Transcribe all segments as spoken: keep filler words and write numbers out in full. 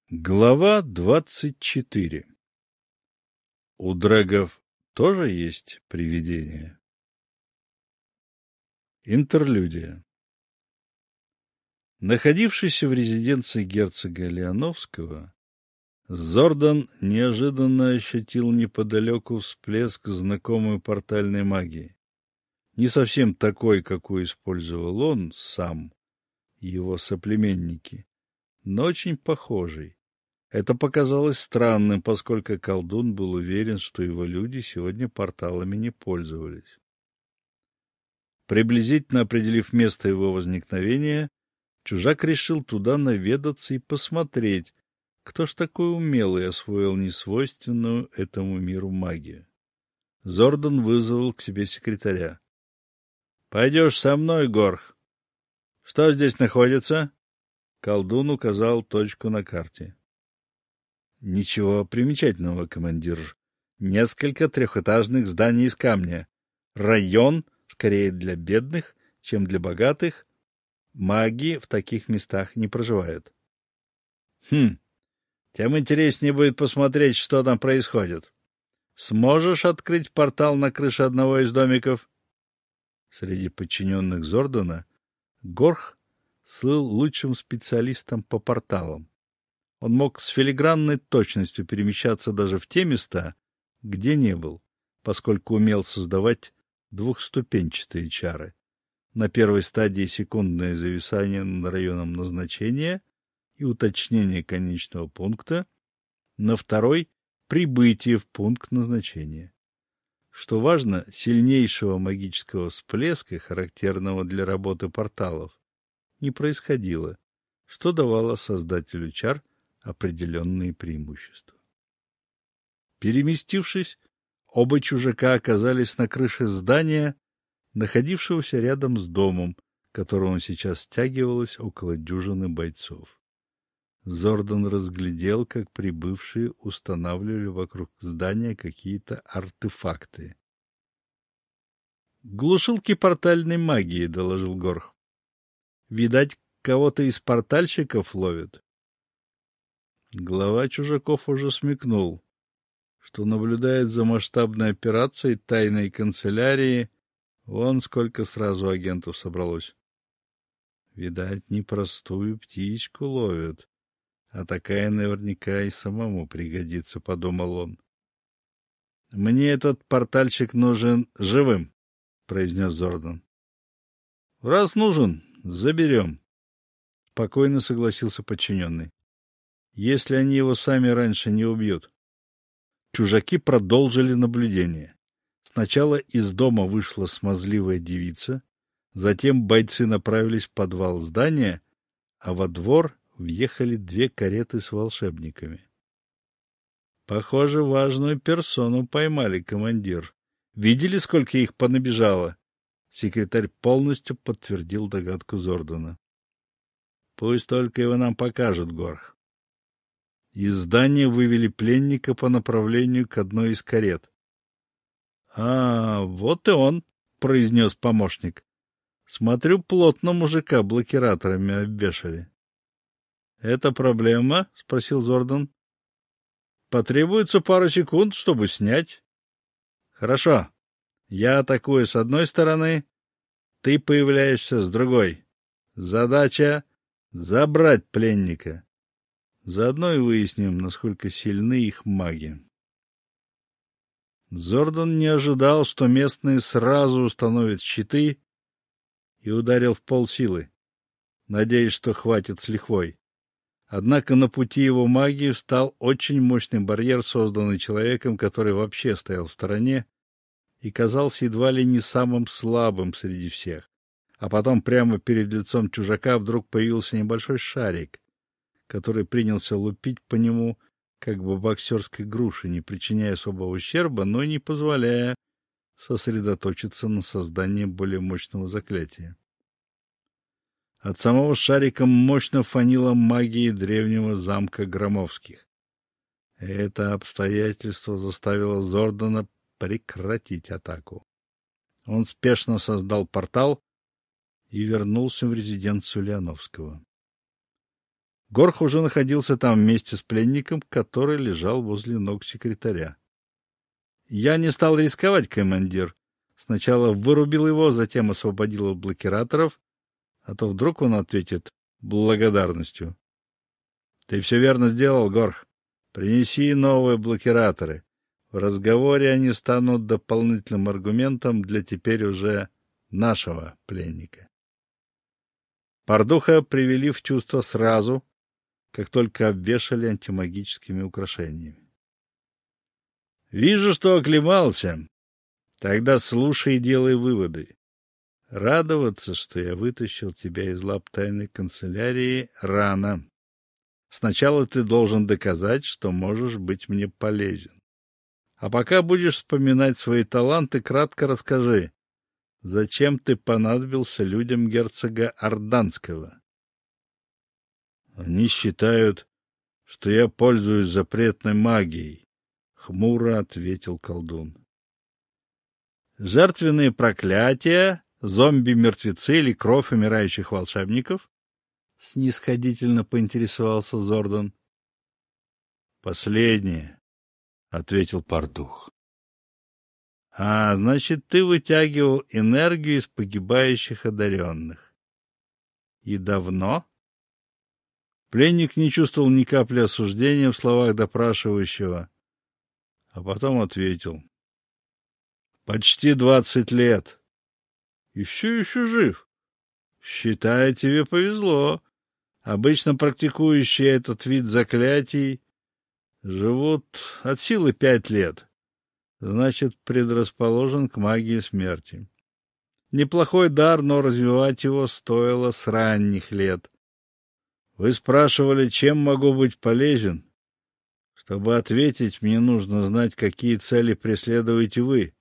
Глава двадцать четыре. У дрэгов тоже есть привидения. Интерлюдия. Находившийся в резиденции герцога Леоновского, Зордан неожиданно ощутил неподалеку всплеск знакомой портальной магии. Не совсем такой, какую использовал он сам и его соплеменники, но очень похожий. Это показалось странным, поскольку колдун был уверен, что его люди сегодня порталами не пользовались. Приблизительно определив место его возникновения, чужак решил туда наведаться и посмотреть, кто ж такой умелый освоил несвойственную этому миру магию. Зордан вызвал к себе секретаря. — Пойдешь со мной, Горх? Что здесь находится? Колдун указал точку на карте. — Ничего примечательного, командир. Несколько трехэтажных зданий из камня. Район, скорее для бедных, чем для богатых. Маги в таких местах не проживают. — Хм, тем интереснее будет посмотреть, что там происходит. Сможешь открыть портал на крыше одного из домиков? Среди подчиненных Зордана Горх слыл лучшим специалистом по порталам. Он мог с филигранной точностью перемещаться даже в те места, где не был, поскольку умел создавать двухступенчатые чары. На первой стадии секундное зависание над районом назначения и уточнение конечного пункта, на второй — прибытие в пункт назначения. Что важно, сильнейшего магического всплеска, характерного для работы порталов, не происходило, что давало создателю чар определенные преимущества. Переместившись, оба чужака оказались на крыше здания, находившегося рядом с домом, к которому сейчас стягивалось около дюжины бойцов. Зордан разглядел, как прибывшие устанавливали вокруг здания какие-то артефакты. — Глушилки портальной магии, — доложил Горх. — Видать, кого-то из портальщиков ловят. Глава чужаков уже смекнул, что наблюдает за масштабной операцией тайной канцелярии. Вон сколько сразу агентов собралось. Видать, непростую птичку ловят, а такая наверняка и самому пригодится, — подумал он. — Мне этот портальщик нужен живым, — произнес Зордан. — Раз нужен, заберем, — спокойно согласился подчиненный. Если они его сами раньше не убьют. Чужаки продолжили наблюдение. Сначала из дома вышла смазливая девица, затем бойцы направились в подвал здания, а во двор въехали две кареты с волшебниками. Похоже, важную персону поймали, командир. Видели, сколько их понабежало? Секретарь полностью подтвердил догадку Зордана. Пусть только его нам покажут, Горх. Из здания вывели пленника по направлению к одной из карет. — А, вот и он, — произнес помощник. — Смотрю, плотно мужика блокираторами обвешали. — Это проблема? — спросил Зордан. — Потребуется пара секунд, чтобы снять. — Хорошо. Я атакую с одной стороны, ты появляешься с другой. Задача — забрать пленника. Заодно и выясним, насколько сильны их маги. Зордан не ожидал, что местные сразу установят щиты, и ударил в полсилы, надеясь, что хватит с лихвой. Однако на пути его магии встал очень мощный барьер, созданный человеком, который вообще стоял в стороне и казался едва ли не самым слабым среди всех. А потом прямо перед лицом чужака вдруг появился небольшой шарик, который принялся лупить по нему, как бы боксерской груши, не причиняя особого ущерба, но и не позволяя сосредоточиться на создании более мощного заклятия. От самого шарика мощно фанило магией древнего замка Громовских. Это обстоятельство заставило Зордана прекратить атаку. Он спешно создал портал и вернулся в резиденцию Леоновского. Горх уже находился там вместе с пленником, который лежал возле ног секретаря. Я не стал рисковать, командир. Сначала вырубил его, затем освободил от блокираторов, а то вдруг он ответит благодарностью. Ты все верно сделал, Горх. Принеси новые блокираторы. В разговоре они станут дополнительным аргументом для теперь уже нашего пленника. Пардуха привели в чувство сразу, как только обвешали антимагическими украшениями. Вижу, что оклемался. Тогда слушай и делай выводы. Радоваться, что я вытащил тебя из лап тайной канцелярии, рано. Сначала ты должен доказать, что можешь быть мне полезен. А пока будешь вспоминать свои таланты, кратко расскажи, зачем ты понадобился людям герцога Орданского? Они считают, что я пользуюсь запретной магией, — хмуро ответил колдун. Жертвенные проклятия, зомби-мертвецы или кровь умирающих волшебников? — снисходительно поинтересовался Зордан. — Последнее, — ответил Пардух. — А, значит, ты вытягивал энергию из погибающих одаренных. — И давно? Пленник не чувствовал ни капли осуждения в словах допрашивающего, а потом ответил. — Почти двадцать лет. И все еще жив. Считай, тебе повезло. Обычно практикующие этот вид заклятий живут от силы пять лет. Значит, предрасположен к магии смерти. Неплохой дар, но развивать его стоило с ранних лет. Вы спрашивали, чем могу быть полезен? Чтобы ответить, мне нужно знать, какие цели преследуете вы.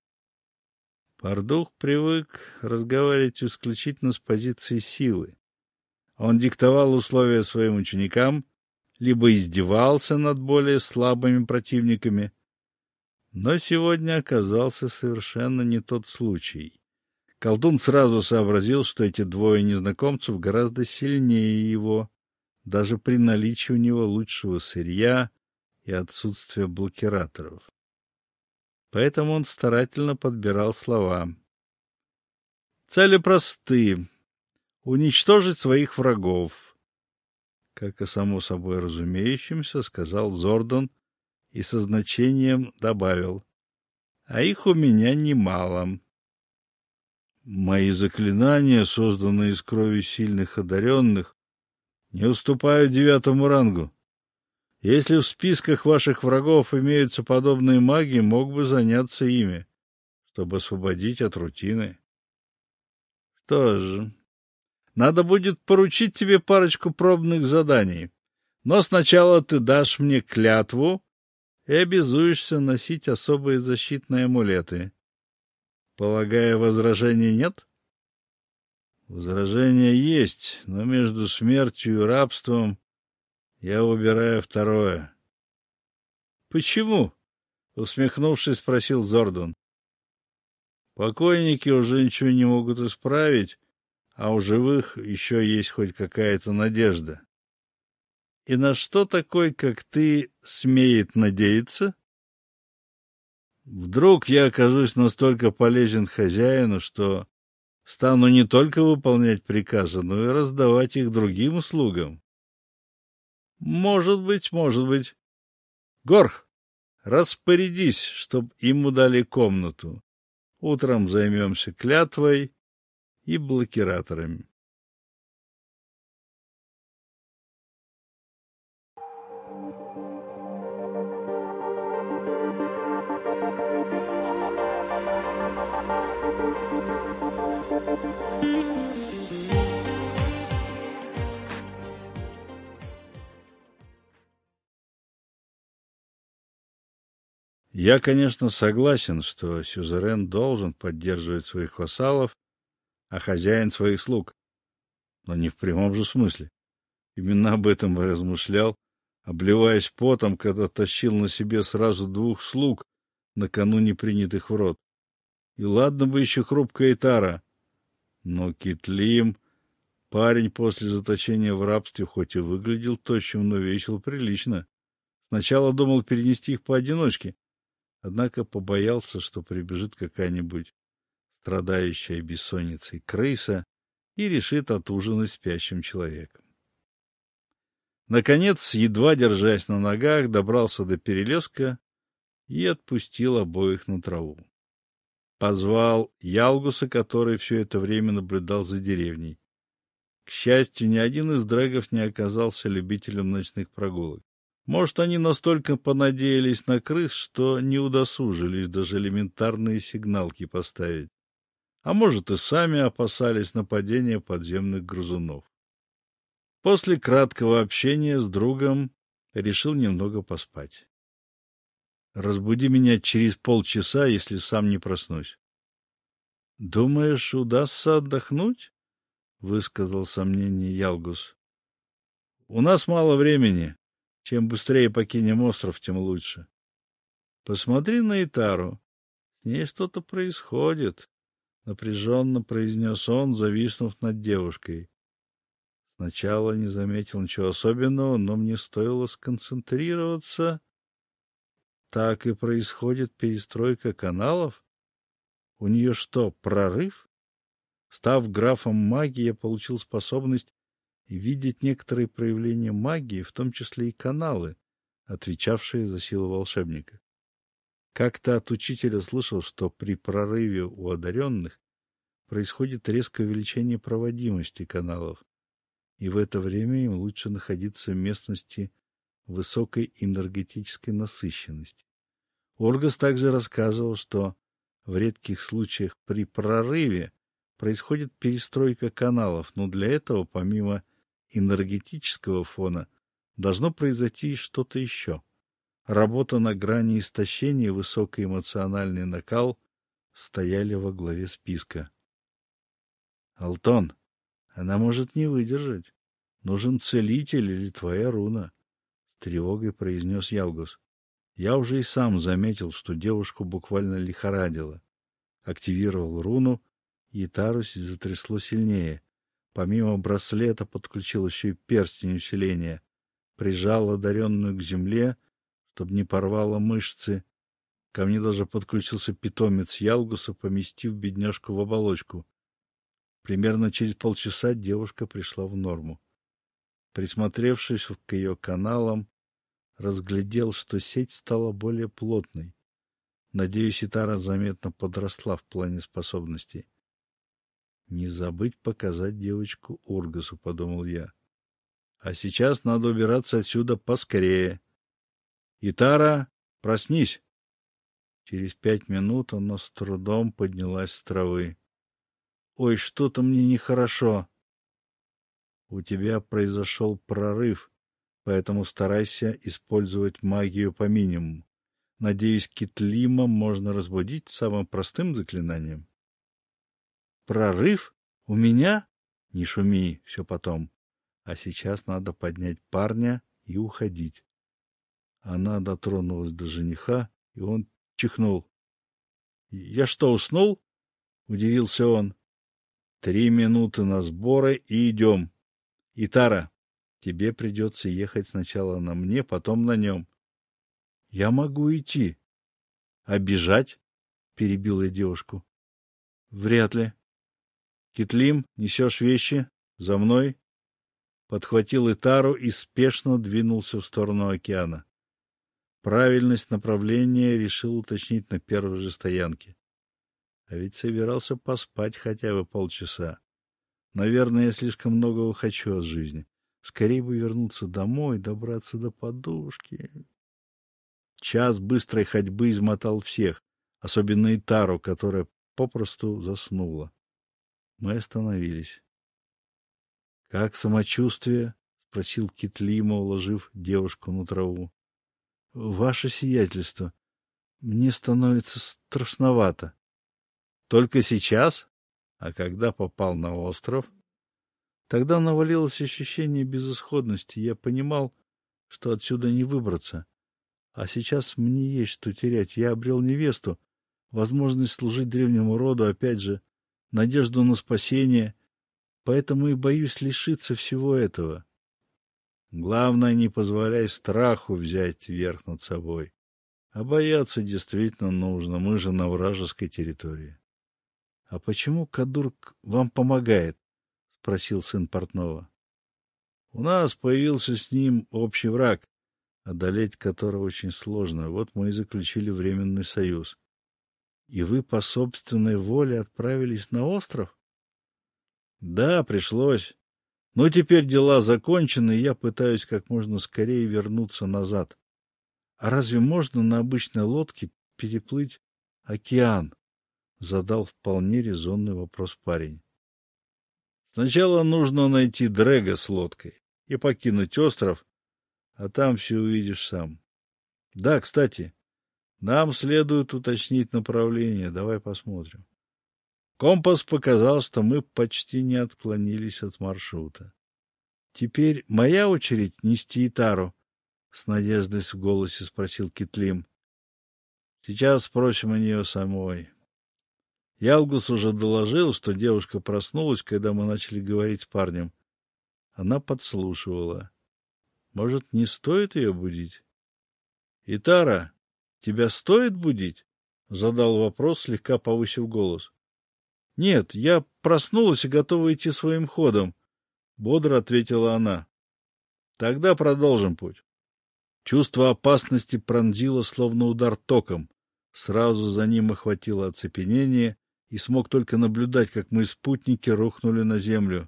Пардух привык разговаривать исключительно с позиции силы. Он диктовал условия своим ученикам, либо издевался над более слабыми противниками. Но сегодня оказался совершенно не тот случай. Колдун сразу сообразил, что эти двое незнакомцев гораздо сильнее его, даже при наличии у него лучшего сырья и отсутствия блокираторов. Поэтому он старательно подбирал слова. Цели просты — уничтожить своих врагов. Как и само собой разумеющимся, сказал Зордан и со значением добавил. А их у меня немало. Мои заклинания, созданные из крови сильных одаренных, не уступают девятому рангу. Если в списках ваших врагов имеются подобные маги, мог бы заняться ими, чтобы освободить от рутины. Что же, надо будет поручить тебе парочку пробных заданий, но сначала ты дашь мне клятву и обязуешься носить особые защитные амулеты. Полагаю, возражений нет? Возражения есть, но между смертью и рабством я выбираю второе. — Почему? — усмехнувшись, спросил Зордан. — Покойники уже ничего не могут исправить, а у живых еще есть хоть какая-то надежда. — И на что такой, как ты, смеет надеяться? Вдруг я окажусь настолько полезен хозяину, что стану не только выполнять приказы, но и раздавать их другим слугам. Может быть, может быть. Горх, распорядись, чтоб ему дали комнату. Утром займемся клятвой и блокираторами. Я, конечно, согласен, что сюзерен должен поддерживать своих вассалов, а хозяин своих слуг. Но не в прямом же смысле. Именно об этом я размышлял, обливаясь потом, когда тащил на себе сразу двух слуг, накануне принятых в рот. И ладно бы еще хрупкая Тара, но Китлим Парень после заточения в рабстве хоть и выглядел тощим, но весил прилично. Сначала думал перенести их поодиночке, однако побоялся, что прибежит какая-нибудь страдающая бессонницей крыса и решит отужинать спящим человеком. Наконец, едва держась на ногах, добрался до перелеска и отпустил обоих на траву. Позвал Ялгуса, который все это время наблюдал за деревней. К счастью, ни один из дрэгов не оказался любителем ночных прогулок. Может, они настолько понадеялись на крыс, что не удосужились даже элементарные сигналки поставить. А может, и сами опасались нападения подземных грызунов. После краткого общения с другом решил немного поспать. «Разбуди меня через полчаса, если сам не проснусь». «Думаешь, удастся отдохнуть?» — высказал сомнение Ялгус. «У нас мало времени. Чем быстрее покинем остров, тем лучше. Посмотри на Итару. С ней что-то происходит», — напряженно произнес он, зависнув над девушкой. Сначала не заметил ничего особенного, но мне стоило сконцентрироваться. Так и происходит перестройка каналов? У нее что, прорыв? Став графом магии, я получил способность видеть некоторые проявления магии, в том числе и каналы, отвечавшие за силу волшебника. Как-то от учителя слышал, что при прорыве у одаренных происходит резкое увеличение проводимости каналов, и в это время им лучше находиться в местности высокой энергетической насыщенности. Оргас также рассказывал, что в редких случаях при прорыве происходит перестройка каналов, но для этого, помимо энергетического фона, должно произойти что-то еще. Работа на грани истощения и высокий эмоциональный накал стояли во главе списка. «Алтон, она может не выдержать. Нужен целитель или твоя руна», — с тревогой произнес Ялгус. Я уже и сам заметил, что девушку буквально лихорадило. Активировал руну, и Тарус затрясло сильнее. Помимо браслета подключил еще и перстень усиления. Прижал одаренную к земле, чтобы не порвало мышцы. Ко мне даже подключился питомец Ялгуса, поместив бедняжку в оболочку. Примерно через полчаса девушка пришла в норму. Присмотревшись к ее каналам, разглядел, что сеть стала более плотной. Надеюсь, Итара заметно подросла в плане способностей. «Не забыть показать девочку Оргасу», — подумал я. «А сейчас надо убираться отсюда поскорее. Итара, проснись!» Через пять минут она с трудом поднялась с травы. «Ой, что-то мне нехорошо». «У тебя произошел прорыв, поэтому старайся использовать магию по минимуму. Надеюсь, Китлима можно разбудить самым простым заклинанием». «Прорыв? У меня? Не шуми, все потом. А сейчас надо поднять парня и уходить». Она дотронулась до жениха, и он чихнул. «Я что, уснул?» — удивился он. «Три минуты на сборы и идем. Итара, тебе придется ехать сначала на мне, потом на нем». «Я могу идти». «А бежать?» — перебил я девушку. «Вряд ли». «Китлим, несешь вещи? За мной?» Подхватил Итару и спешно двинулся в сторону океана. Правильность направления решил уточнить на первой же стоянке. А ведь собирался поспать хотя бы полчаса. Наверное, я слишком многого хочу от жизни. Скорее бы вернуться домой, добраться до подушки. Час быстрой ходьбы измотал всех, особенно Итару, которая попросту заснула. Мы остановились. — Как самочувствие? — спросил Китлима, уложив девушку на траву. — Ваше сиятельство, мне становится страшновато. — Только сейчас? А когда попал на остров? Тогда навалилось ощущение безысходности. Я понимал, что отсюда не выбраться. А сейчас мне есть что терять. Я обрел невесту, возможность служить древнему роду, опять же, надежду на спасение. поэтому и боюсь лишиться всего этого. Главное, не позволяй страху взять верх над собой. А бояться действительно нужно, мы же на вражеской территории. — А почему Кадурк вам помогает? — спросил сын портного. — У нас появился с ним общий враг, одолеть которого очень сложно. Вот мы и заключили временный союз. — И вы по собственной воле отправились на остров? — Да, пришлось. Но теперь дела закончены, и я пытаюсь как можно скорее вернуться назад. А разве можно на обычной лодке переплыть океан? Задал вполне резонный вопрос парень. Сначала нужно найти Дрэга с лодкой и покинуть остров, а там все увидишь сам. Да, кстати, нам следует уточнить направление, давай посмотрим. Компас показал, что мы почти не отклонились от маршрута. Теперь моя очередь нести Итару? — с надеждой в голосе спросил Китлим. — Сейчас спросим о нее самой. Ялгус уже доложил, что девушка проснулась, когда мы начали говорить с парнем. Она подслушивала. Может, не стоит ее будить? — Итара, тебя стоит будить? — задал вопрос, слегка повысив голос. — Нет, я проснулась и готова идти своим ходом, — бодро ответила она. — Тогда продолжим путь. Чувство опасности пронзило, словно удар током. Сразу за ним охватило оцепенение, и смог только наблюдать, как мы спутники рухнули на землю.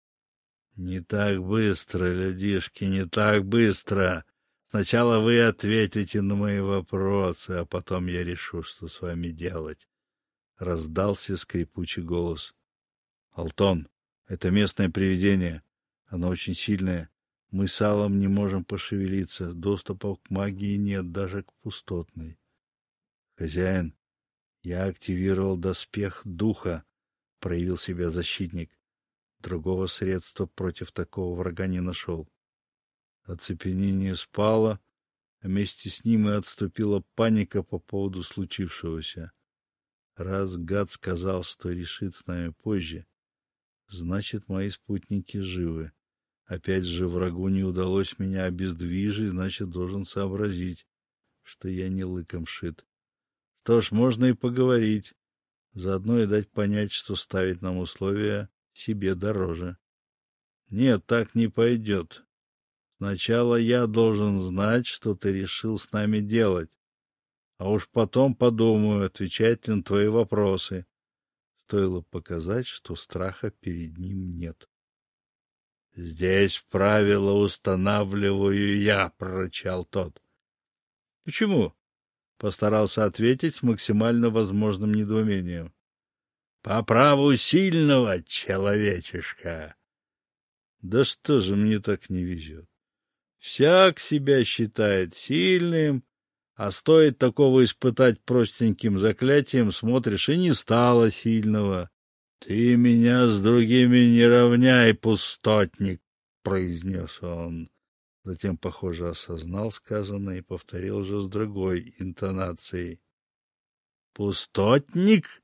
— Не так быстро, людишки, не так быстро. Сначала вы ответите на мои вопросы, а потом я решу, что с вами делать. Раздался скрипучий голос. — Алтон, это местное привидение. Оно очень сильное. Мы с Аллом не можем пошевелиться. Доступа к магии нет, даже к пустотной. — Хозяин, я активировал доспех духа, проявил себя защитник. Другого средства против такого врага не нашел. Оцепенение спало, а вместе с ним и отступила паника по поводу случившегося. Раз гад сказал, что решит с нами позже, значит, мои спутники живы. Опять же, врагу не удалось меня обездвижить, значит, должен сообразить, что я не лыком шит. Что ж, можно и поговорить, заодно и дать понять, что ставить нам условия себе дороже. Нет, так не пойдет. Сначала я должен знать, что ты решил с нами делать, а уж потом подумаю, отвечать на твои вопросы. Стоило показать, что страха перед ним нет. — Здесь правила устанавливаю я, — прорычал тот. — Почему? — постарался ответить с максимально возможным недоумением. — По праву сильного, человечишка. — Да что же мне так не везет? Всяк себя считает сильным, а стоит такого испытать простеньким заклятием, смотришь, и не стало сильного. — Ты меня с другими не равняй, пустотник, — произнес он. Затем, похоже, осознал сказанное и повторил уже с другой интонацией. — Пустотник?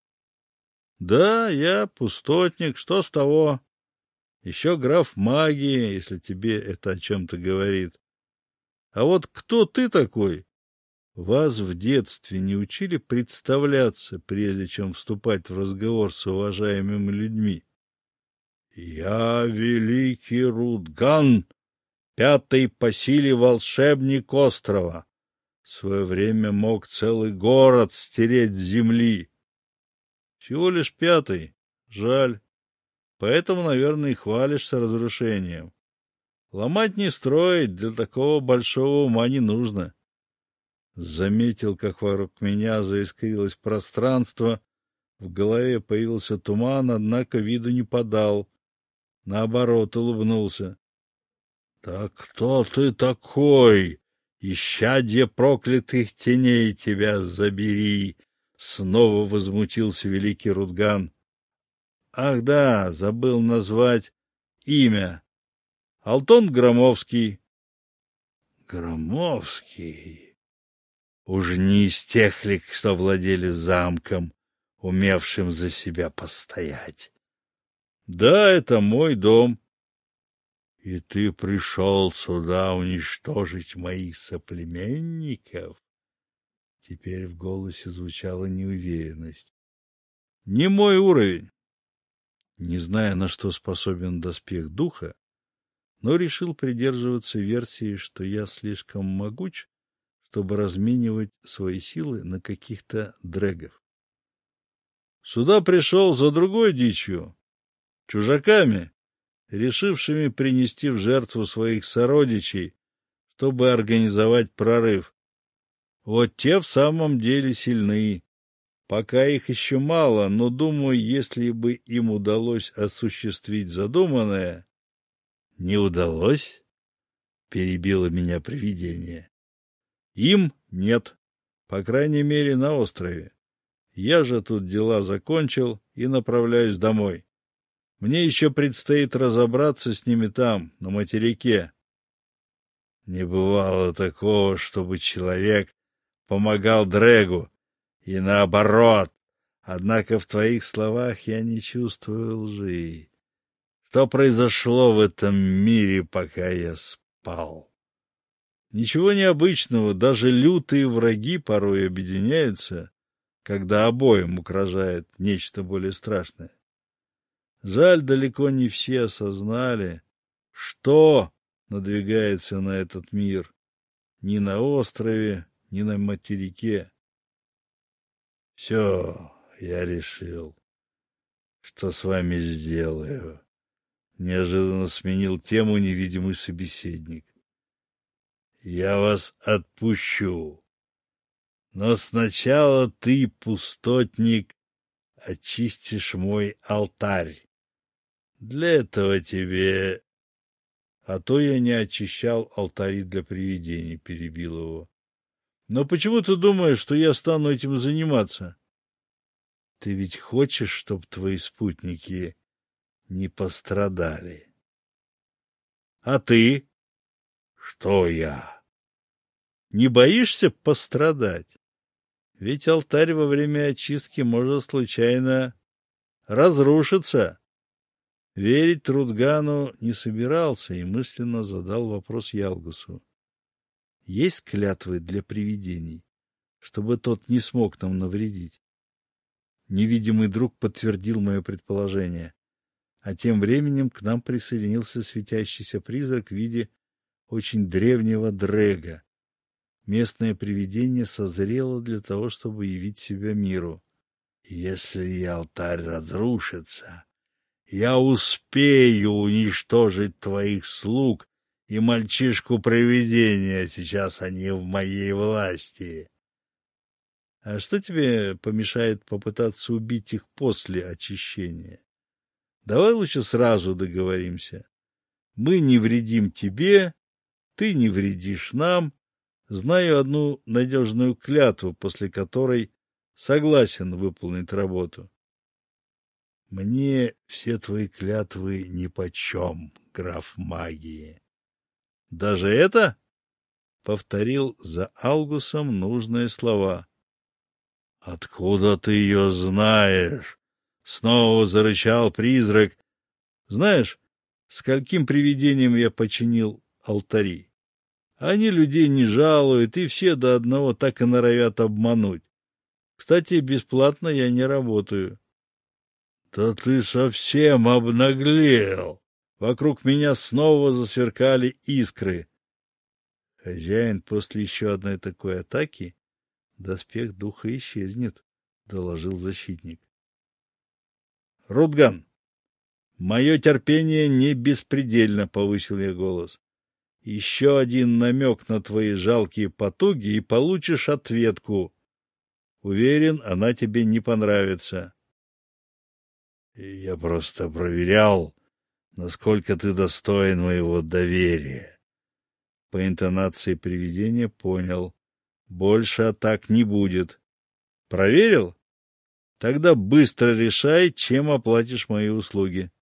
— Да, я пустотник, что с того? Еще граф магии, если тебе это о чем-то говорит. А вот кто ты такой? Вас в детстве не учили представляться, прежде чем вступать в разговор с уважаемыми людьми? — Я великий Рудган, пятый по силе волшебник острова. В свое время мог целый город стереть с земли. — Всего лишь пятый. Жаль. Поэтому, наверное, и хвалишься разрушением. Ломать не строить, для такого большого ума не нужно. Заметил, как вокруг меня заискрилось пространство, в голове появился туман, однако виду не подал. Наоборот, улыбнулся. — Так кто ты такой? Исчадье проклятых теней, тебя забери! — снова возмутился великий Рудган. — Ах да, забыл назвать имя. Алтон Громовский. — Громовский? Уж не из тех ли, что владели замком, умевшим за себя постоять? Да, это мой дом. И ты пришел сюда уничтожить моих соплеменников? Теперь в голосе звучала неуверенность. Не мой уровень. Не зная, на что способен доспех духа, но решил придерживаться версии, что я слишком могуч, чтобы разменивать свои силы на каких-то дрэгов. Сюда пришел за другой дичью, чужаками, решившими принести в жертву своих сородичей, чтобы организовать прорыв. Вот те в самом деле сильны. Пока их еще мало, но, думаю, если бы им удалось осуществить задуманное... — Не удалось? — перебило меня привидение. — Им нет, по крайней мере, на острове. Я же тут дела закончил и направляюсь домой. Мне еще предстоит разобраться с ними там, на материке. Не бывало такого, чтобы человек помогал Дрэгу, и наоборот. Однако в твоих словах я не чувствую лжи. Что произошло в этом мире, пока я спал? Ничего необычного, даже лютые враги порой объединяются, когда обоим угрожает нечто более страшное. Жаль, далеко не все осознали, что надвигается на этот мир ни на острове, ни на материке. Все, я решил, что с вами сделаю. Неожиданно сменил тему невидимый собеседник. Я вас отпущу. Но сначала ты, пустотник, очистишь мой алтарь. Для этого тебе... А то я не очищал алтари для привидений, перебил его. Но почему ты думаешь, что я стану этим заниматься? Ты ведь хочешь, чтобы твои спутники не пострадали? А ты? Что я? Не боишься пострадать? Ведь алтарь во время очистки может случайно разрушиться. Верить Трудгану не собирался и мысленно задал вопрос Ялгусу. Есть клятвы для привидений, чтобы тот не смог нам навредить? Невидимый друг подтвердил мое предположение, а тем временем к нам присоединился светящийся призрак в виде очень древнего дрэга. Местное привидение созрело для того, чтобы явить себя миру. Если алтарь разрушится, я успею уничтожить твоих слуг и мальчишку-привидения, сейчас они в моей власти. А что тебе помешает попытаться убить их после очищения? Давай лучше сразу договоримся. Мы не вредим тебе, ты не вредишь нам. Знаю одну надежную клятву, после которой согласен выполнить работу. Мне все твои клятвы нипочем, граф магии. Даже это? Повторил за Алгусом нужные слова. Откуда ты ее знаешь? Снова зарычал призрак. Знаешь, скольким привидениям я починил алтари? Они людей не жалуют, и все до одного так и норовят обмануть. Кстати, бесплатно я не работаю. — Да ты совсем обнаглел! Вокруг меня снова засверкали искры. Хозяин, после еще одной такой атаки доспех духа исчезнет, — доложил защитник. — Рудган, мое терпение не беспредельно, — повысил я голос. Еще один намек на твои жалкие потуги, и получишь ответку. Уверен, она тебе не понравится. Я просто проверял, насколько ты достоин моего доверия. По интонации привидения понял. Больше атак не будет. Проверил? Тогда быстро решай, чем оплатишь мои услуги.